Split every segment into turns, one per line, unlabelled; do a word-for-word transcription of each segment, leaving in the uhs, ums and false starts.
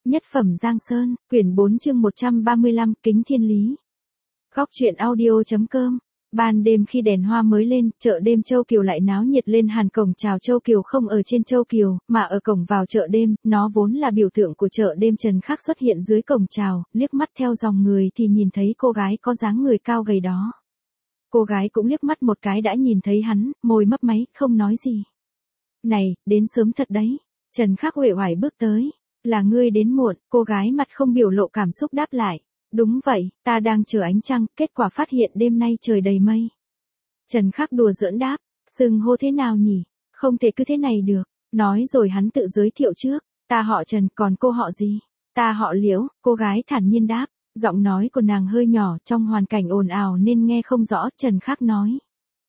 Nhất phẩm Giang Sơn, quyển bốn chương một trăm ba mươi lăm, Kính Thiên Lý. Góc truyện audio.com. Ban đêm khi đèn hoa mới lên, chợ đêm Châu Kiều lại náo nhiệt lên hẳn. Cổng chào Châu Kiều không ở trên Châu Kiều, mà ở cổng vào chợ đêm, nó vốn là biểu tượng của chợ đêm. Trần Khắc xuất hiện dưới cổng chào, liếc mắt theo dòng người thì nhìn thấy cô gái có dáng người cao gầy đó. Cô gái cũng liếc mắt một cái đã nhìn thấy hắn, môi mấp máy, không nói gì. Này, đến sớm thật đấy. Trần Khắc uể oải bước tới. Là ngươi đến muộn, cô gái mặt không biểu lộ cảm xúc đáp lại. Đúng vậy, ta đang chờ ánh trăng, kết quả phát hiện đêm nay trời đầy mây. Trần Khắc đùa giỡn đáp, xưng hô thế nào nhỉ? Không thể cứ thế này được. Nói rồi hắn tự giới thiệu trước, ta họ Trần, còn cô họ gì? Ta họ Liễu, cô gái thản nhiên đáp. Giọng nói của nàng hơi nhỏ, trong hoàn cảnh ồn ào nên nghe không rõ. Trần Khắc nói,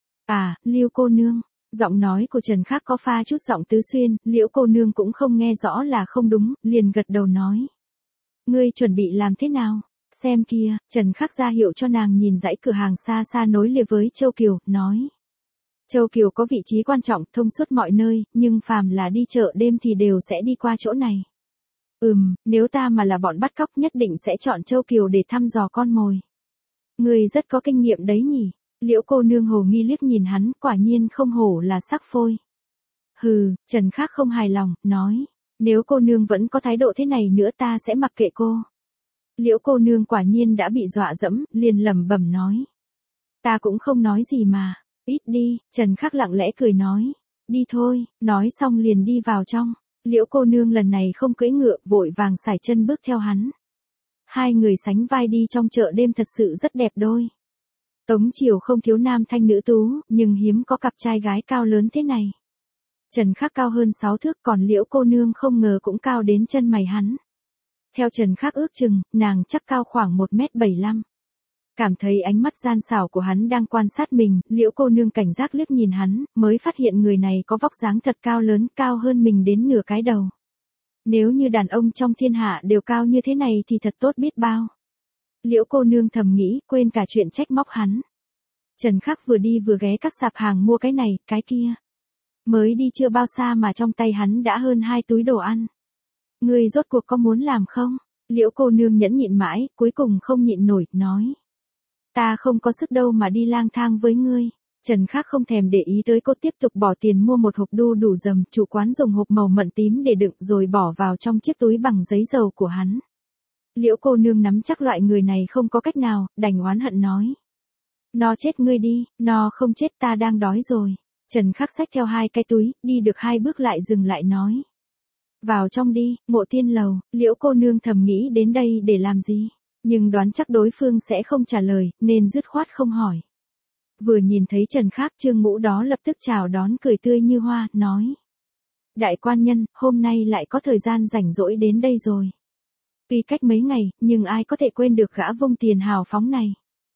à, Liễu cô nương. Giọng nói của Trần Khắc có pha chút giọng tứ xuyên, Liễu cô nương cũng không nghe rõ là không đúng, liền gật đầu nói. Ngươi chuẩn bị làm thế nào? Xem kia, Trần Khắc ra hiệu cho nàng nhìn dãy cửa hàng xa xa nối liền với Châu Kiều, nói. Châu Kiều có vị trí quan trọng, thông suốt mọi nơi, nhưng phàm là đi chợ đêm thì đều sẽ đi qua chỗ này. Ừm, nếu ta mà là bọn bắt cóc nhất định sẽ chọn Châu Kiều để thăm dò con mồi. Ngươi rất có kinh nghiệm đấy nhỉ? Liễu cô nương hồ nghi liếc nhìn hắn, quả nhiên không hổ là sắc phôi. Hừ, Trần Khắc không hài lòng, nói, nếu cô nương vẫn có thái độ thế này nữa ta sẽ mặc kệ cô. Liễu cô nương quả nhiên đã bị dọa dẫm, liền lẩm bẩm nói. Ta cũng không nói gì mà, ít đi, Trần Khắc lặng lẽ cười nói, đi thôi, nói xong liền đi vào trong. Liễu cô nương lần này không cưỡi ngựa, vội vàng sải chân bước theo hắn. Hai người sánh vai đi trong chợ đêm thật sự rất đẹp đôi. Tống triều không thiếu nam thanh nữ tú, nhưng hiếm có cặp trai gái cao lớn thế này. Trần Khắc cao hơn sáu thước, còn Liễu cô nương không ngờ cũng cao đến chân mày hắn. Theo Trần Khắc ước chừng, nàng chắc cao khoảng một mét bảy mươi lăm. Cảm thấy ánh mắt gian xảo của hắn đang quan sát mình, Liễu cô nương cảnh giác liếc nhìn hắn, mới phát hiện người này có vóc dáng thật cao lớn, cao hơn mình đến nửa cái đầu. Nếu như đàn ông trong thiên hạ đều cao như thế này thì thật tốt biết bao. Liễu cô nương thầm nghĩ, quên cả chuyện trách móc hắn. Trần Khắc vừa đi vừa ghé các sạp hàng mua cái này, cái kia. Mới đi chưa bao xa mà trong tay hắn đã hơn hai túi đồ ăn. Ngươi rốt cuộc có muốn làm không? Liễu cô nương nhẫn nhịn mãi, cuối cùng không nhịn nổi, nói. Ta không có sức đâu mà đi lang thang với ngươi. Trần Khắc không thèm để ý tới cô, tiếp tục bỏ tiền mua một hộp đu đủ dầm, chủ quán dùng hộp màu mận tím để đựng rồi bỏ vào trong chiếc túi bằng giấy dầu của hắn. Liễu cô nương nắm chắc loại người này không có cách nào, đành oán hận nói. Nó chết ngươi đi, nó không chết ta đang đói rồi. Trần Khắc xách theo hai cái túi, đi được hai bước lại dừng lại nói. Vào trong đi, Ngộ Tiên lầu. Liễu cô nương thầm nghĩ đến đây để làm gì, nhưng đoán chắc đối phương sẽ không trả lời, nên dứt khoát không hỏi. Vừa nhìn thấy Trần Khắc, Trương Ngũ đó lập tức chào đón cười tươi như hoa, nói. Đại quan nhân, hôm nay lại có thời gian rảnh rỗi đến đây rồi. Tuy cách mấy ngày, nhưng ai có thể quên được gã vung tiền hào phóng này.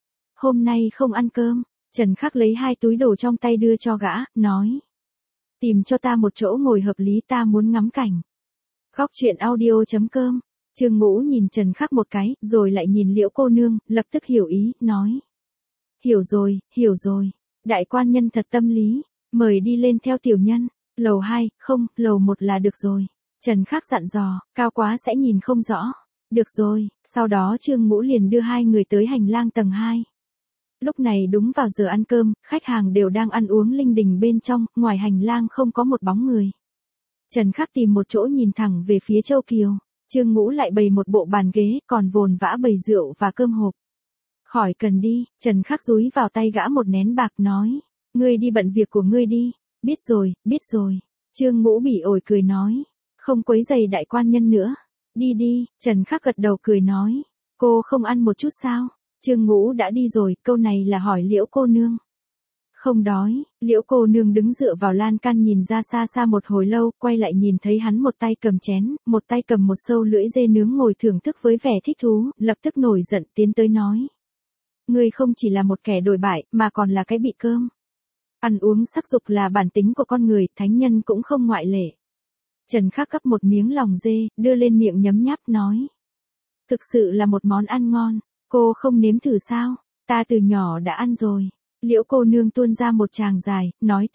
Hôm nay không ăn cơm, Trần Khắc lấy hai túi đồ trong tay đưa cho gã, nói. Tìm cho ta một chỗ ngồi hợp lý, ta muốn ngắm cảnh. Góc truyện audio.com. Trương Ngũ nhìn Trần Khắc một cái, rồi lại nhìn Liễu cô nương, lập tức hiểu ý, nói. Hiểu rồi, hiểu rồi. Đại quan nhân thật tâm lý, mời đi lên theo tiểu nhân. Lầu hai, không, lầu một là được rồi. Trần Khắc dặn dò, cao quá sẽ nhìn không rõ. Được rồi, sau đó Trương Ngũ liền đưa hai người tới hành lang tầng hai. Lúc này đúng vào giờ ăn cơm, khách hàng đều đang ăn uống linh đình bên trong, ngoài hành lang không có một bóng người. Trần Khắc tìm một chỗ nhìn thẳng về phía Châu Kiều, Trương Ngũ lại bày một bộ bàn ghế, còn vồn vã bày rượu và cơm hộp. Khỏi cần đi, Trần Khắc dúi vào tay gã một nén bạc, nói. Ngươi đi bận việc của ngươi đi. Biết rồi, biết rồi. Trương Ngũ bỉ ổi cười nói. Không quấy rầy đại quan nhân nữa. Đi đi, Trần Khắc gật đầu cười nói. Cô không ăn một chút sao? Trương Ngũ đã đi rồi, câu này là hỏi Liễu cô nương. Không đói. Liễu cô nương đứng dựa vào lan can nhìn ra xa xa một hồi lâu, quay lại nhìn thấy hắn một tay cầm chén, một tay cầm một sâu lưỡi dê nướng ngồi thưởng thức với vẻ thích thú, lập tức nổi giận tiến tới nói. Ngươi không chỉ là một kẻ đồi bại, mà còn là cái bị cơm. Ăn uống sắc dục là bản tính của con người, thánh nhân cũng không ngoại lệ. Trần Khắc gắp một miếng lòng dê, đưa lên miệng nhấm nháp, nói. Thực sự là một món ăn ngon, cô không nếm thử sao? Ta từ nhỏ đã ăn rồi. Liễu cô nương tuôn ra một tràng dài, nói tiếp.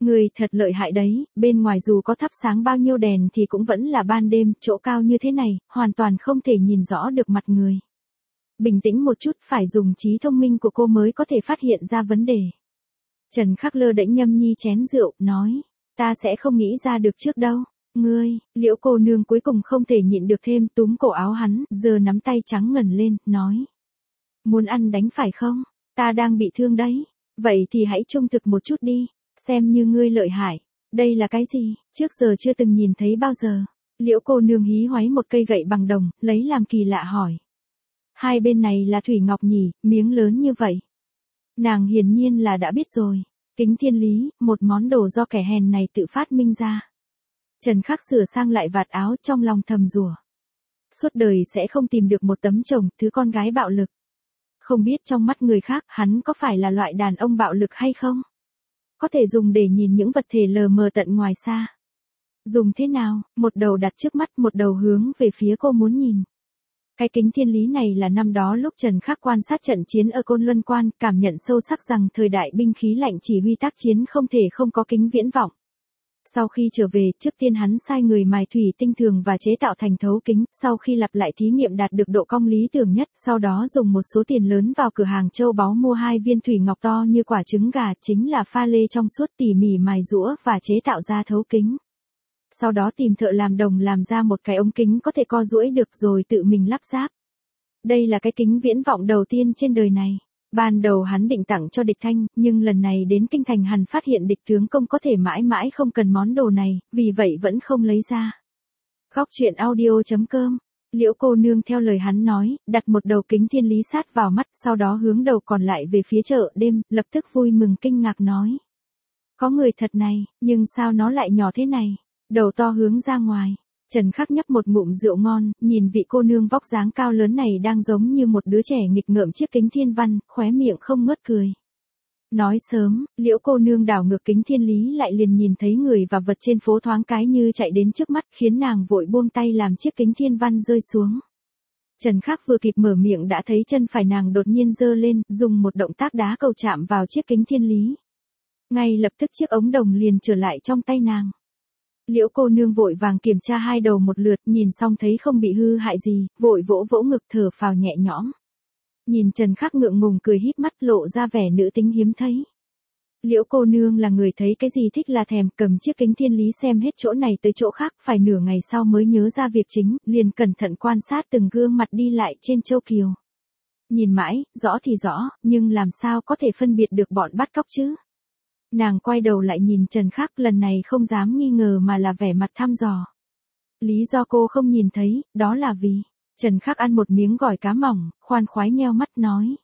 Người thật lợi hại đấy, bên ngoài dù có thắp sáng bao nhiêu đèn thì cũng vẫn là ban đêm, chỗ cao như thế này, hoàn toàn không thể nhìn rõ được mặt người. Bình tĩnh một chút, phải dùng trí thông minh của cô mới có thể phát hiện ra vấn đề. Trần Khắc lơ đễnh nhâm nhi chén rượu, nói, ta sẽ không nghĩ ra được trước đâu. Ngươi, Liễu cô nương cuối cùng không thể nhịn được thêm, túm cổ áo hắn, giờ nắm tay trắng ngần lên, nói. Muốn ăn đánh phải không? Ta đang bị thương đấy. Vậy thì hãy trung thực một chút đi, xem như ngươi lợi hại. Đây là cái gì, trước giờ chưa từng nhìn thấy bao giờ. Liễu cô nương hí hoáy một cây gậy bằng đồng, lấy làm kỳ lạ hỏi. Hai bên này là thủy ngọc nhỉ, miếng lớn như vậy. Nàng hiển nhiên là đã biết rồi. Kính thiên lý, một món đồ do kẻ hèn này tự phát minh ra. Trần Khắc sửa sang lại vạt áo, trong lòng thầm rủa. Suốt đời sẽ không tìm được một tấm chồng, thứ con gái bạo lực. Không biết trong mắt người khác, hắn có phải là loại đàn ông bạo lực hay không? Có thể dùng để nhìn những vật thể lờ mờ tận ngoài xa. Dùng thế nào, một đầu đặt trước mắt, một đầu hướng về phía cô muốn nhìn. Cái kính thiên lý này là năm đó lúc Trần Khắc quan sát trận chiến ở Côn Luân Quan, cảm nhận sâu sắc rằng thời đại binh khí lạnh chỉ huy tác chiến không thể không có kính viễn vọng. Sau khi trở về, trước tiên hắn sai người mài thủy tinh thường và chế tạo thành thấu kính, sau khi lặp lại thí nghiệm đạt được độ cong lý tưởng nhất, sau đó dùng một số tiền lớn vào cửa hàng châu báu mua hai viên thủy ngọc to như quả trứng gà, chính là pha lê trong suốt tỉ mỉ mài giũa và chế tạo ra thấu kính. Sau đó tìm thợ làm đồng làm ra một cái ống kính có thể co duỗi được rồi tự mình lắp ráp. Đây là cái kính viễn vọng đầu tiên trên đời này. Ban đầu hắn định tặng cho địch thanh, nhưng lần này đến kinh thành hắn phát hiện địch tướng công có thể mãi mãi không cần món đồ này, vì vậy vẫn không lấy ra. Góc truyện audio chấm com. Liễu cô nương theo lời hắn nói, đặt một đầu kính thiên lý sát vào mắt, sau đó hướng đầu còn lại về phía chợ đêm, lập tức vui mừng kinh ngạc nói. Có người thật này, nhưng sao nó lại nhỏ thế này? Đầu to hướng ra ngoài. Trần Khắc nhấp một ngụm rượu ngon, nhìn vị cô nương vóc dáng cao lớn này đang giống như một đứa trẻ nghịch ngợm chiếc kính thiên văn, khóe miệng không ngớt cười. Nói sớm, Liễu cô nương đảo ngược kính thiên lý lại liền nhìn thấy người và vật trên phố thoáng cái như chạy đến trước mắt, khiến nàng vội buông tay làm chiếc kính thiên văn rơi xuống. Trần Khắc vừa kịp mở miệng đã thấy chân phải nàng đột nhiên giơ lên, dùng một động tác đá cầu chạm vào chiếc kính thiên lý. Ngay lập tức chiếc ống đồng liền trở lại trong tay nàng. Liễu cô nương vội vàng kiểm tra hai đầu một lượt, nhìn xong thấy không bị hư hại gì, vội vỗ vỗ ngực thở phào nhẹ nhõm. Nhìn Trần Khắc ngượng ngùng cười híp mắt lộ ra vẻ nữ tính hiếm thấy. Liễu cô nương là người thấy cái gì thích là thèm, cầm chiếc kính thiên lý xem hết chỗ này tới chỗ khác, phải nửa ngày sau mới nhớ ra việc chính, liền cẩn thận quan sát từng gương mặt đi lại trên châu kiều. Nhìn mãi, rõ thì rõ, nhưng làm sao có thể phân biệt được bọn bắt cóc chứ? Nàng quay đầu lại nhìn Trần Khắc, lần này không dám nghi ngờ mà là vẻ mặt thăm dò. Lý do cô không nhìn thấy, đó là vì, Trần Khắc ăn một miếng gỏi cá mỏng, khoan khoái nheo mắt nói.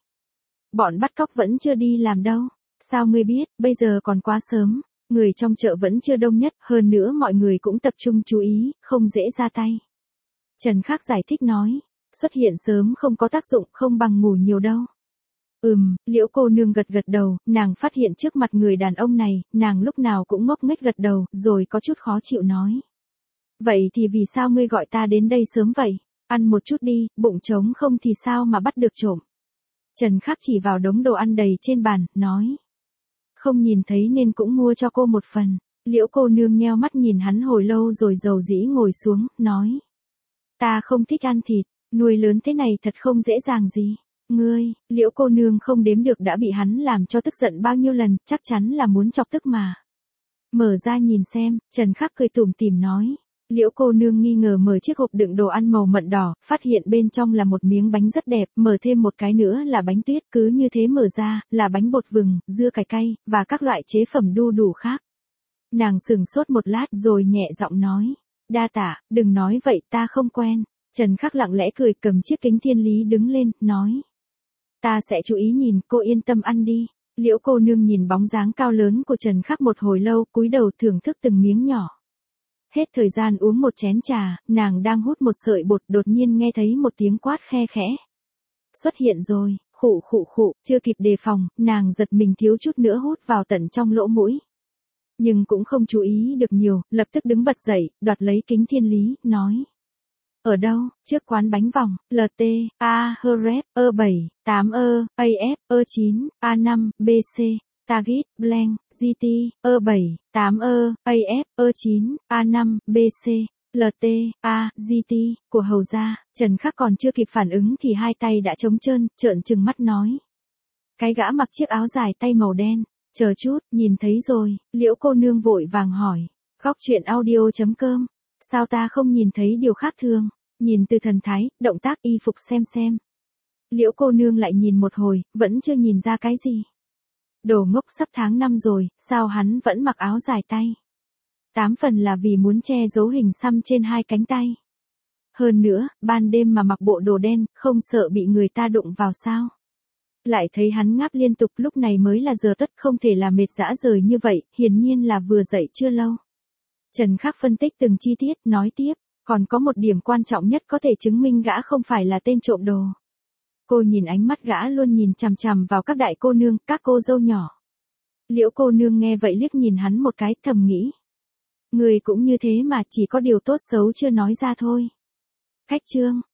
Bọn bắt cóc vẫn chưa đi làm đâu, sao ngươi biết, bây giờ còn quá sớm, người trong chợ vẫn chưa đông nhất, hơn nữa mọi người cũng tập trung chú ý, không dễ ra tay. Trần Khắc giải thích nói, xuất hiện sớm không có tác dụng, không bằng ngủ nhiều đâu. Ừm, Liễu cô nương gật gật đầu, nàng phát hiện trước mặt người đàn ông này, nàng lúc nào cũng ngốc nghếch gật đầu, rồi có chút khó chịu nói. Vậy thì vì sao ngươi gọi ta đến đây sớm vậy? Ăn một chút đi, bụng trống không thì sao mà bắt được trộm? Trần Khắc chỉ vào đống đồ ăn đầy trên bàn, nói. Không nhìn thấy nên cũng mua cho cô một phần. Liễu cô nương nheo mắt nhìn hắn hồi lâu rồi dầu dĩ ngồi xuống, nói. Ta không thích ăn thịt, nuôi lớn thế này thật không dễ dàng gì. Ngươi, Liễu cô nương không đếm được đã bị hắn làm cho tức giận bao nhiêu lần, chắc chắn là muốn chọc tức mà. Mở ra nhìn xem, Trần Khắc cười tủm tỉm nói. Liễu cô nương nghi ngờ mở chiếc hộp đựng đồ ăn màu mận đỏ, phát hiện bên trong là một miếng bánh rất đẹp, mở thêm một cái nữa là bánh tuyết, cứ như thế mở ra, là bánh bột vừng, dưa cải cay, và các loại chế phẩm đu đủ khác. Nàng sừng sốt một lát rồi nhẹ giọng nói. Đa tạ, đừng nói vậy ta không quen. Trần Khắc lặng lẽ cười cầm chiếc kính thiên lý đứng lên, nói. Ta sẽ chú ý nhìn, cô yên tâm ăn đi. Liễu cô nương nhìn bóng dáng cao lớn của Trần Khắc một hồi lâu, cúi đầu thưởng thức từng miếng nhỏ. Hết thời gian uống một chén trà, nàng đang hút một sợi bột đột nhiên nghe thấy một tiếng quát khe khẽ. Xuất hiện rồi, khụ khụ khụ, chưa kịp đề phòng, nàng giật mình thiếu chút nữa hút vào tận trong lỗ mũi. Nhưng cũng không chú ý được nhiều, lập tức đứng bật dậy, đoạt lấy kính thiên lý, nói. Ở đâu, trước quán bánh vòng, lờ tê, A, H R E P, E bảy, tám E, A F, E chín, A năm, B C. Target, Blank, giê tê, E bảy, tám E, a ép, E chín, A năm, B C, L T, A, giê tê, của Hầu gia. Trần Khắc còn chưa kịp phản ứng thì hai tay đã trống trơn, trợn trừng mắt nói. Cái gã mặc chiếc áo dài tay màu đen. Chờ chút, nhìn thấy rồi, Liễu cô nương vội vàng hỏi. Góc truyện audio.com. Sao ta không nhìn thấy điều khác thường? Nhìn từ thần thái, động tác y phục xem xem. Liễu cô nương lại nhìn một hồi, vẫn chưa nhìn ra cái gì. Đồ ngốc, sắp tháng năm rồi, sao hắn vẫn mặc áo dài tay? Tám phần là vì muốn che giấu hình xăm trên hai cánh tay. Hơn nữa, ban đêm mà mặc bộ đồ đen, không sợ bị người ta đụng vào sao? Lại thấy hắn ngáp liên tục, lúc này mới là giờ tất, không thể là mệt dã rời như vậy, hiển nhiên là vừa dậy chưa lâu. Trần Khắc phân tích từng chi tiết, nói tiếp, còn có một điểm quan trọng nhất có thể chứng minh gã không phải là tên trộm đồ. Cô nhìn ánh mắt gã luôn nhìn chằm chằm vào các đại cô nương, các cô dâu nhỏ. Liễu cô nương nghe vậy liếc nhìn hắn một cái, thầm nghĩ. Người cũng như thế mà, chỉ có điều tốt xấu chưa nói ra thôi. Khách trương,